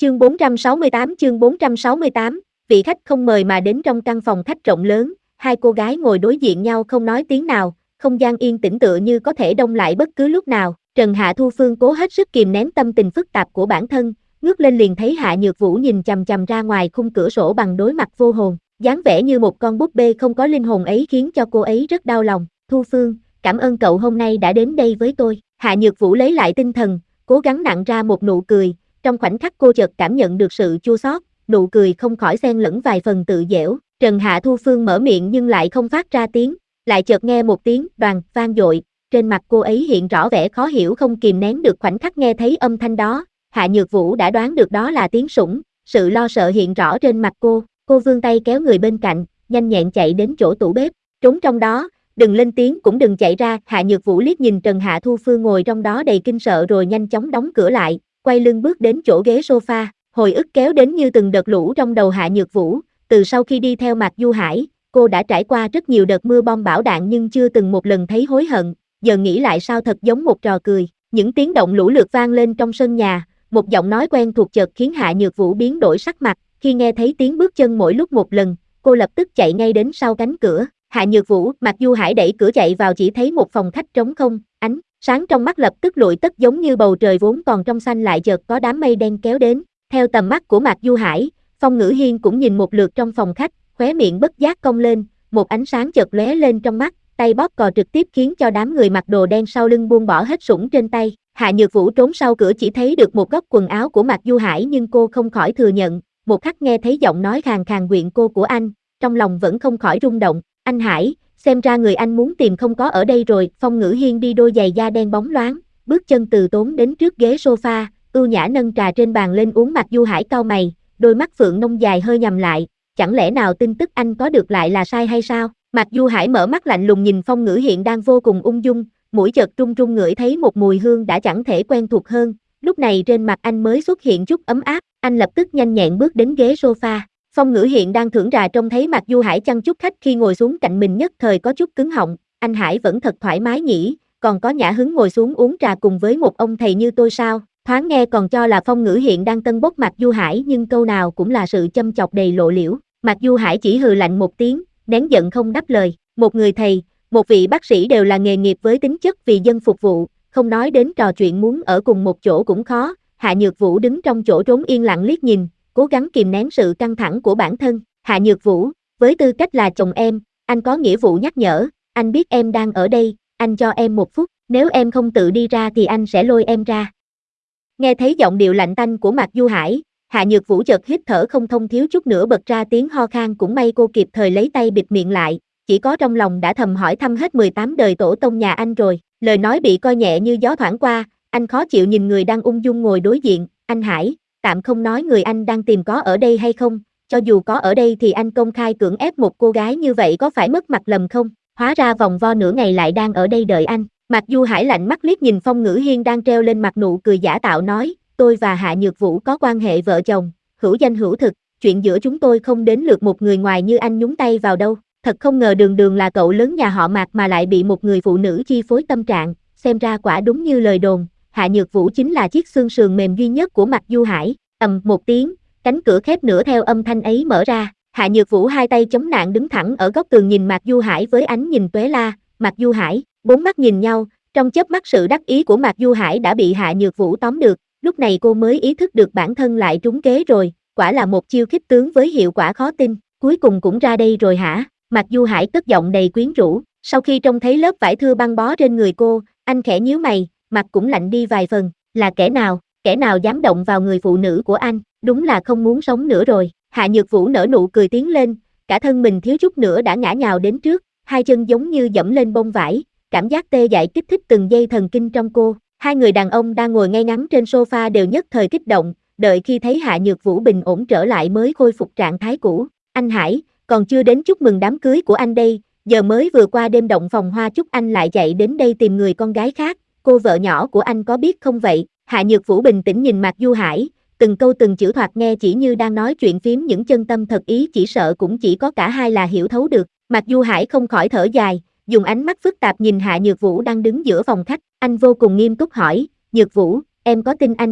Chương 468, vị khách không mời mà đến. Trong căn phòng khách rộng lớn, hai cô gái ngồi đối diện nhau không nói tiếng nào, không gian yên tĩnh tựa như có thể đông lại bất cứ lúc nào. Trần Hạ Thu Phương cố hết sức kìm nén tâm tình phức tạp của bản thân, ngước lên liền thấy Hạ Nhược Vũ nhìn chằm chằm ra ngoài khung cửa sổ bằng đối mặt vô hồn, dáng vẻ như một con búp bê không có linh hồn ấy khiến cho cô ấy rất đau lòng. Thu Phương, cảm ơn cậu hôm nay đã đến đây với tôi. Hạ Nhược Vũ lấy lại tinh thần, cố gắng nặn ra một nụ cười. Trong khoảnh khắc cô chợt cảm nhận được sự chua xót, nụ cười không khỏi xen lẫn vài phần tự giễu. Trần Hạ Thu Phương mở miệng nhưng lại không phát ra tiếng, lại chợt nghe một tiếng đoàng vang dội, trên mặt cô ấy hiện rõ vẻ khó hiểu không kìm nén được. Khoảnh khắc nghe thấy âm thanh đó, Hạ Nhược Vũ đã đoán được đó là tiếng sủng, sự lo sợ hiện rõ trên mặt cô vươn tay kéo người bên cạnh, nhanh nhẹn chạy đến chỗ tủ bếp, trốn trong đó, đừng lên tiếng cũng đừng chạy ra. Hạ Nhược Vũ liếc nhìn Trần Hạ Thu Phương ngồi trong đó đầy kinh sợ rồi nhanh chóng đóng cửa lại, quay lưng bước đến chỗ ghế sofa, hồi ức kéo đến như từng đợt lũ trong đầu Hạ Nhược Vũ. Từ sau khi đi theo Mạc Du Hải, cô đã trải qua rất nhiều đợt mưa bom bão đạn nhưng chưa từng một lần thấy hối hận, giờ nghĩ lại sao thật giống một trò cười. Những tiếng động lũ lượt vang lên trong sân nhà, một giọng nói quen thuộc chợt khiến Hạ Nhược Vũ biến đổi sắc mặt, khi nghe thấy tiếng bước chân mỗi lúc một lần, cô lập tức chạy ngay đến sau cánh cửa. Hạ Nhược Vũ, Mạc Du Hải đẩy cửa chạy vào chỉ thấy một phòng khách trống không, ánh sáng trong mắt lập tức lụi tất giống như bầu trời vốn còn trong xanh lại chợt có đám mây đen kéo đến. Theo tầm mắt của Mạc Du Hải, Phong Ngữ Hiên cũng nhìn một lượt trong phòng khách, khóe miệng bất giác cong lên, một ánh sáng chợt lóe lên trong mắt, tay bóp cò trực tiếp khiến cho đám người mặc đồ đen sau lưng buông bỏ hết sủng trên tay. Hạ Nhược Vũ trốn sau cửa chỉ thấy được một góc quần áo của Mạc Du Hải nhưng cô không khỏi thừa nhận, một khắc nghe thấy giọng nói khàn khàn quyện cô của anh, trong lòng vẫn không khỏi rung động. Anh Hải, xem ra người anh muốn tìm không có ở đây rồi. Phong Ngữ Hiên đi đôi giày da đen bóng loáng, bước chân từ tốn đến trước ghế sofa, ưu nhã nâng trà trên bàn lên uống. Mạc Du Hải cau mày, đôi mắt phượng nông dài hơi nhắm lại, chẳng lẽ nào tin tức anh có được lại là sai hay sao? Mạc Du Hải mở mắt lạnh lùng nhìn Phong Ngữ Hiên đang vô cùng ung dung, mũi chợt run run ngửi thấy một mùi hương đã chẳng thể quen thuộc hơn, lúc này trên mặt anh mới xuất hiện chút ấm áp, anh lập tức nhanh nhẹn bước đến ghế sofa. Phong Ngữ Hiên đang thưởng trà trông thấy Mạc Du Hải chăm chút khách khi ngồi xuống cạnh mình nhất thời có chút cứng họng, anh Hải vẫn thật thoải mái nhỉ, còn có nhã hứng ngồi xuống uống trà cùng với một ông thầy như tôi sao? Thoáng nghe còn cho là Phong Ngữ Hiên đang tân bốc Mạc Du Hải nhưng câu nào cũng là sự châm chọc đầy lộ liễu. Mạc Du Hải chỉ hừ lạnh một tiếng, nén giận không đáp lời. Một người thầy, một vị bác sĩ đều là nghề nghiệp với tính chất vì dân phục vụ, không nói đến trò chuyện muốn ở cùng một chỗ cũng khó. Hạ Nhược Vũ đứng trong chỗ trốn yên lặng liếc nhìn, cố gắng kìm nén sự căng thẳng của bản thân. Hạ Nhược Vũ, với tư cách là chồng em, anh có nghĩa vụ nhắc nhở, anh biết em đang ở đây, anh cho em một phút, nếu em không tự đi ra thì anh sẽ lôi em ra. Nghe thấy giọng điệu lạnh tanh của Mạc Du Hải, Hạ Nhược Vũ chợt hít thở không thông, thiếu chút nữa bật ra tiếng ho khan, cũng may cô kịp thời lấy tay bịt miệng lại, chỉ có trong lòng đã thầm hỏi thăm hết 18 đời tổ tông nhà anh rồi. Lời nói bị coi nhẹ như gió thoảng qua, anh khó chịu nhìn người đang ung dung ngồi đối diện. Anh Hải, tạm không nói người anh đang tìm có ở đây hay không, cho dù có ở đây thì anh công khai cưỡng ép một cô gái như vậy có phải mất mặt lầm không? Hóa ra vòng vo nửa ngày lại đang ở đây đợi anh. Mạc Du Hải lạnh mắt liếc nhìn Phong Ngữ Hiên đang treo lên mặt nụ cười giả tạo nói, tôi và Hạ Nhược Vũ có quan hệ vợ chồng, hữu danh hữu thực, chuyện giữa chúng tôi không đến lượt một người ngoài như anh nhúng tay vào đâu. Thật không ngờ đường đường là cậu lớn nhà họ Mạc mà lại bị một người phụ nữ chi phối tâm trạng, xem ra quả đúng như lời đồn, Hạ Nhược Vũ chính là chiếc xương sườn mềm duy nhất của Mạc Du Hải. Ầm một tiếng, cánh cửa khép nửa theo âm thanh ấy mở ra, Hạ Nhược Vũ hai tay chống nạn đứng thẳng ở góc tường nhìn Mạc Du Hải với ánh nhìn tóe la. Mạc Du Hải, bốn mắt nhìn nhau, trong chớp mắt sự đắc ý của Mạc Du Hải đã bị Hạ Nhược Vũ tóm được, lúc này cô mới ý thức được bản thân lại trúng kế rồi, quả là một chiêu khích tướng với hiệu quả khó tin, cuối cùng cũng ra đây rồi hả? Mạc Du Hải cất giọng đầy quyến rũ, sau khi trông thấy lớp vải thưa băng bó trên người cô, anh khẽ nhíu mày, mặt cũng lạnh đi vài phần, là kẻ nào dám động vào người phụ nữ của anh, đúng là không muốn sống nữa rồi. Hạ Nhược Vũ nở nụ cười tiến lên, cả thân mình thiếu chút nữa đã ngã nhào đến trước, hai chân giống như dẫm lên bông vải, cảm giác tê dại kích thích từng dây thần kinh trong cô. Hai người đàn ông đang ngồi ngay ngắn trên sofa đều nhất thời kích động, đợi khi thấy Hạ Nhược Vũ bình ổn trở lại mới khôi phục trạng thái cũ. Anh Hải, còn chưa đến chúc mừng đám cưới của anh đây, giờ mới vừa qua đêm động phòng hoa chúc anh lại chạy đến đây tìm người con gái khác, cô vợ nhỏ của anh có biết không vậy? Hạ Nhược Vũ bình tĩnh nhìn Mạc Du Hải, từng câu từng chữ thoạt nghe chỉ như đang nói chuyện phím những chân tâm thật ý, chỉ sợ cũng chỉ có cả hai là hiểu thấu được. Mạc Du Hải không khỏi thở dài, dùng ánh mắt phức tạp nhìn Hạ Nhược Vũ đang đứng giữa phòng khách, anh vô cùng nghiêm túc hỏi, Nhược Vũ, em có tin anh không?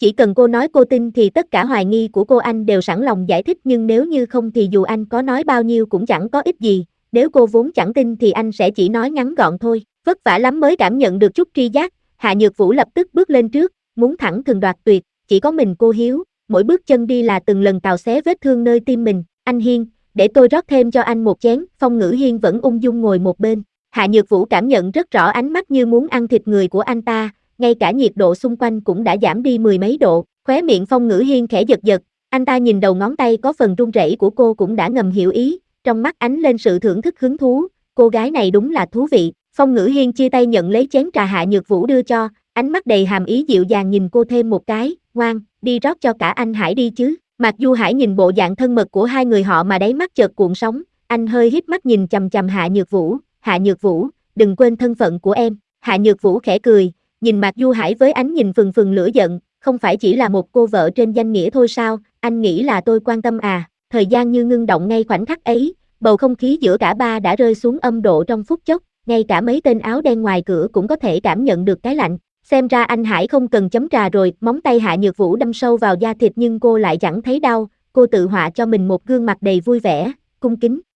Chỉ cần cô nói cô tin thì tất cả hoài nghi của cô anh đều sẵn lòng giải thích, nhưng nếu như không thì dù anh có nói bao nhiêu cũng chẳng có ích gì, nếu cô vốn chẳng tin thì anh sẽ chỉ nói ngắn gọn thôi. Vất vả lắm mới cảm nhận được chút tri giác, Hạ Nhược Vũ lập tức bước lên trước, muốn thẳng thừng đoạt tuyệt, chỉ có mình cô Hiếu, mỗi bước chân đi là từng lần cào xé vết thương nơi tim mình. Anh Hiên, để tôi rót thêm cho anh một chén. Phong Ngữ Hiên vẫn ung dung ngồi một bên. Hạ Nhược Vũ cảm nhận rất rõ ánh mắt như muốn ăn thịt người của anh ta, ngay cả nhiệt độ xung quanh cũng đã giảm đi mười mấy độ. Khóe miệng Phong Ngữ Hiên khẽ giật giật, anh ta nhìn đầu ngón tay có phần run rẩy của cô cũng đã ngầm hiểu ý, trong mắt ánh lên sự thưởng thức hứng thú, cô gái này đúng là thú vị. Phong Ngữ Hiên chia tay nhận lấy chén trà Hạ Nhược Vũ đưa cho, ánh mắt đầy hàm ý dịu dàng nhìn cô thêm một cái, ngoan, đi rót cho cả anh Hải đi chứ. Mạc Du Hải nhìn bộ dạng thân mật của hai người họ mà đáy mắt chợt cuộn sóng, anh hơi híp mắt nhìn chằm chằm Hạ Nhược Vũ, đừng quên thân phận của em. Hạ Nhược Vũ khẽ cười, nhìn Mạc Du Hải với ánh nhìn phừng phừng lửa giận, không phải chỉ là một cô vợ trên danh nghĩa thôi sao, anh nghĩ là tôi quan tâm à. Thời gian như ngưng động ngay khoảnh khắc ấy, bầu không khí giữa cả ba đã rơi xuống âm độ trong phút chốc, ngay cả mấy tên áo đen ngoài cửa cũng có thể cảm nhận được cái lạnh. Xem ra anh Hải không cần chấm trà rồi. Móng tay Hạ Nhược Vũ đâm sâu vào da thịt nhưng cô lại chẳng thấy đau, cô tự họa cho mình một gương mặt đầy vui vẻ, cung kính.